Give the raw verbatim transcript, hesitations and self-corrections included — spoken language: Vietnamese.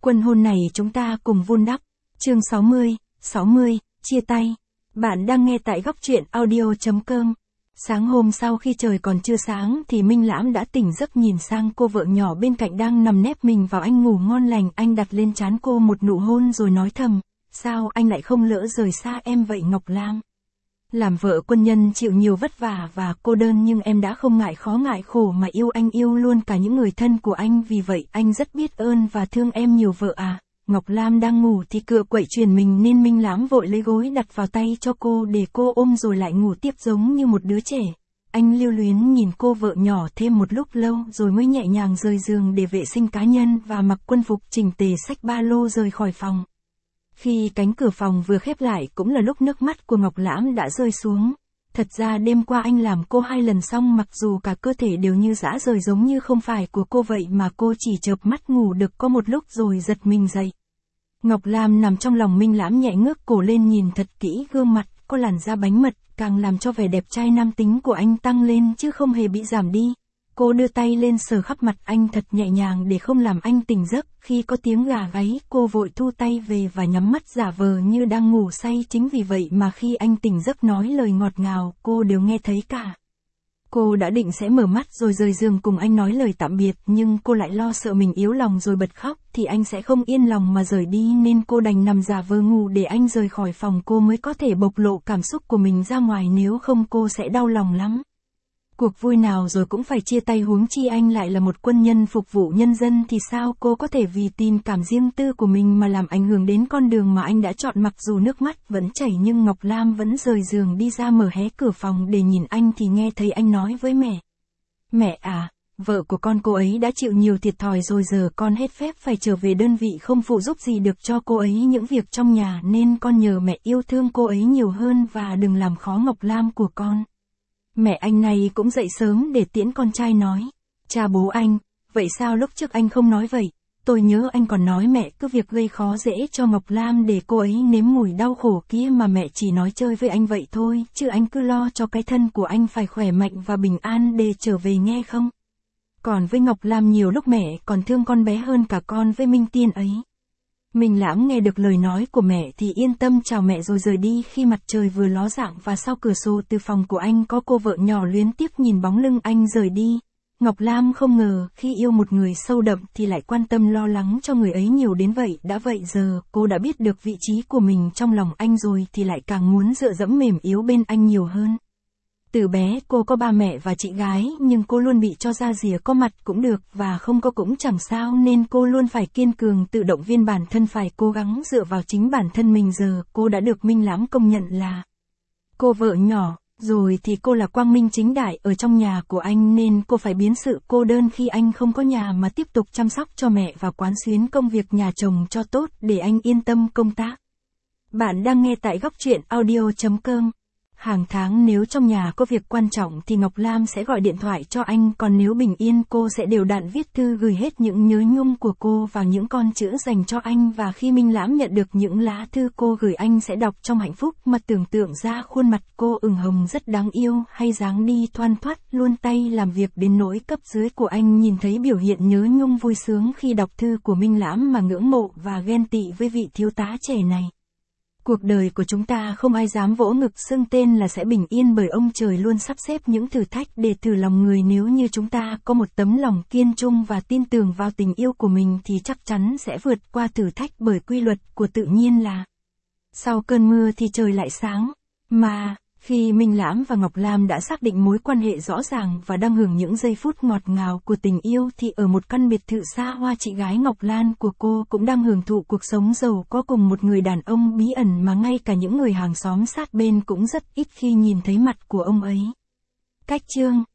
Quân hôn này chúng ta cùng vun đắp. Chương sáu mươi, sáu mươi, chia tay. Bạn đang nghe tại góc truyện audio chấm com. Sáng hôm sau khi trời còn chưa sáng thì Minh Lãm đã tỉnh giấc, nhìn sang cô vợ nhỏ bên cạnh đang nằm nép mình vào anh ngủ ngon lành. Anh đặt lên trán cô một nụ hôn rồi nói thầm, sao anh lại không lỡ rời xa em vậy Ngọc Lam? Làm vợ quân nhân chịu nhiều vất vả và cô đơn nhưng em đã không ngại khó ngại khổ mà yêu anh, yêu luôn cả những người thân của anh, vì vậy anh rất biết ơn và thương em nhiều vợ à. Ngọc Lam đang ngủ thì cựa quậy truyền mình nên Minh Lãm vội lấy gối đặt vào tay cho cô để cô ôm rồi lại ngủ tiếp giống như một đứa trẻ. Anh lưu luyến nhìn cô vợ nhỏ thêm một lúc lâu rồi mới nhẹ nhàng rời giường để vệ sinh cá nhân và mặc quân phục chỉnh tề xách ba lô rời khỏi phòng. Khi cánh cửa phòng vừa khép lại cũng là lúc nước mắt của Ngọc Lãm đã rơi xuống. Thật ra đêm qua anh làm cô hai lần xong, mặc dù cả cơ thể đều như rã rời giống như không phải của cô vậy mà cô chỉ chợp mắt ngủ được có một lúc rồi giật mình dậy. Ngọc Lam nằm trong lòng Minh Lãm nhẹ ngước cổ lên nhìn thật kỹ gương mặt, có làn da bánh mật, càng làm cho vẻ đẹp trai nam tính của anh tăng lên chứ không hề bị giảm đi. Cô đưa tay lên sờ khắp mặt anh thật nhẹ nhàng để không làm anh tỉnh giấc. Khi có tiếng gà gáy, cô vội thu tay về và nhắm mắt giả vờ như đang ngủ say. Chính vì vậy mà khi anh tỉnh giấc nói lời ngọt ngào, cô đều nghe thấy cả. Cô đã định sẽ mở mắt rồi rời giường cùng anh nói lời tạm biệt, nhưng cô lại lo sợ mình yếu lòng rồi bật khóc thì anh sẽ không yên lòng mà rời đi, nên cô đành nằm giả vờ ngủ để anh rời khỏi phòng cô mới có thể bộc lộ cảm xúc của mình ra ngoài, nếu không cô sẽ đau lòng lắm. Cuộc vui nào rồi cũng phải chia tay, huống chi anh lại là một quân nhân phục vụ nhân dân thì sao cô có thể vì tình cảm riêng tư của mình mà làm ảnh hưởng đến con đường mà anh đã chọn. Mặc dù nước mắt vẫn chảy nhưng Ngọc Lam vẫn rời giường đi ra mở hé cửa phòng để nhìn anh thì nghe thấy anh nói với mẹ. Mẹ à, vợ của con cô ấy đã chịu nhiều thiệt thòi rồi, giờ con hết phép phải trở về đơn vị không phụ giúp gì được cho cô ấy những việc trong nhà, nên con nhờ mẹ yêu thương cô ấy nhiều hơn và đừng làm khó Ngọc Lam của con. Mẹ anh này cũng dậy sớm để tiễn con trai nói. Cha bố anh, vậy sao lúc trước anh không nói vậy? Tôi nhớ anh còn nói mẹ cứ việc gây khó dễ cho Ngọc Lam để cô ấy nếm mùi đau khổ kia, mà mẹ chỉ nói chơi với anh vậy thôi, chứ anh cứ lo cho cái thân của anh phải khỏe mạnh và bình an để trở về nghe không? Còn với Ngọc Lam nhiều lúc mẹ còn thương con bé hơn cả con với Minh Tiên ấy. Minh Lãm nghe được lời nói của mẹ thì yên tâm chào mẹ rồi rời đi. Khi mặt trời vừa ló dạng và sau cửa sổ từ phòng của anh có cô vợ nhỏ luyến tiếc nhìn bóng lưng anh rời đi. Ngọc Lam không ngờ khi yêu một người sâu đậm thì lại quan tâm lo lắng cho người ấy nhiều đến vậy. Đã vậy giờ cô đã biết được vị trí của mình trong lòng anh rồi thì lại càng muốn dựa dẫm mềm yếu bên anh nhiều hơn. Từ bé cô có ba mẹ và chị gái, nhưng cô luôn bị cho ra rìa có mặt cũng được và không có cũng chẳng sao, nên cô luôn phải kiên cường tự động viên bản thân phải cố gắng dựa vào chính bản thân mình. Giờ cô đã được Minh Lãm công nhận là cô vợ nhỏ, rồi thì cô là quang minh chính đại ở trong nhà của anh, nên cô phải biến sự cô đơn khi anh không có nhà mà tiếp tục chăm sóc cho mẹ và quán xuyến công việc nhà chồng cho tốt để anh yên tâm công tác. Bạn đang nghe tại góc truyện audio chấm com. Hàng tháng nếu trong nhà có việc quan trọng thì Ngọc Lam sẽ gọi điện thoại cho anh, còn nếu bình yên cô sẽ đều đặn viết thư gửi hết những nhớ nhung của cô vào những con chữ dành cho anh, và khi Minh Lãm nhận được những lá thư cô gửi anh sẽ đọc trong hạnh phúc mà tưởng tượng ra khuôn mặt cô ửng hồng rất đáng yêu, hay dáng đi thoăn thoắt luôn tay làm việc đến nỗi cấp dưới của anh nhìn thấy biểu hiện nhớ nhung vui sướng khi đọc thư của Minh Lãm mà ngưỡng mộ và ghen tị với vị thiếu tá trẻ này. Cuộc đời của chúng ta không ai dám vỗ ngực xưng tên là sẽ bình yên, bởi ông trời luôn sắp xếp những thử thách để thử lòng người. Nếu như chúng ta có một tấm lòng kiên trung và tin tưởng vào tình yêu của mình thì chắc chắn sẽ vượt qua thử thách, bởi quy luật của tự nhiên là sau cơn mưa thì trời lại sáng. Mà khi Minh Lãm và Ngọc Lam đã xác định mối quan hệ rõ ràng và đang hưởng những giây phút ngọt ngào của tình yêu thì ở một căn biệt thự xa hoa, chị gái Ngọc Lan của cô cũng đang hưởng thụ cuộc sống giàu có cùng một người đàn ông bí ẩn mà ngay cả những người hàng xóm sát bên cũng rất ít khi nhìn thấy mặt của ông ấy. Cách chương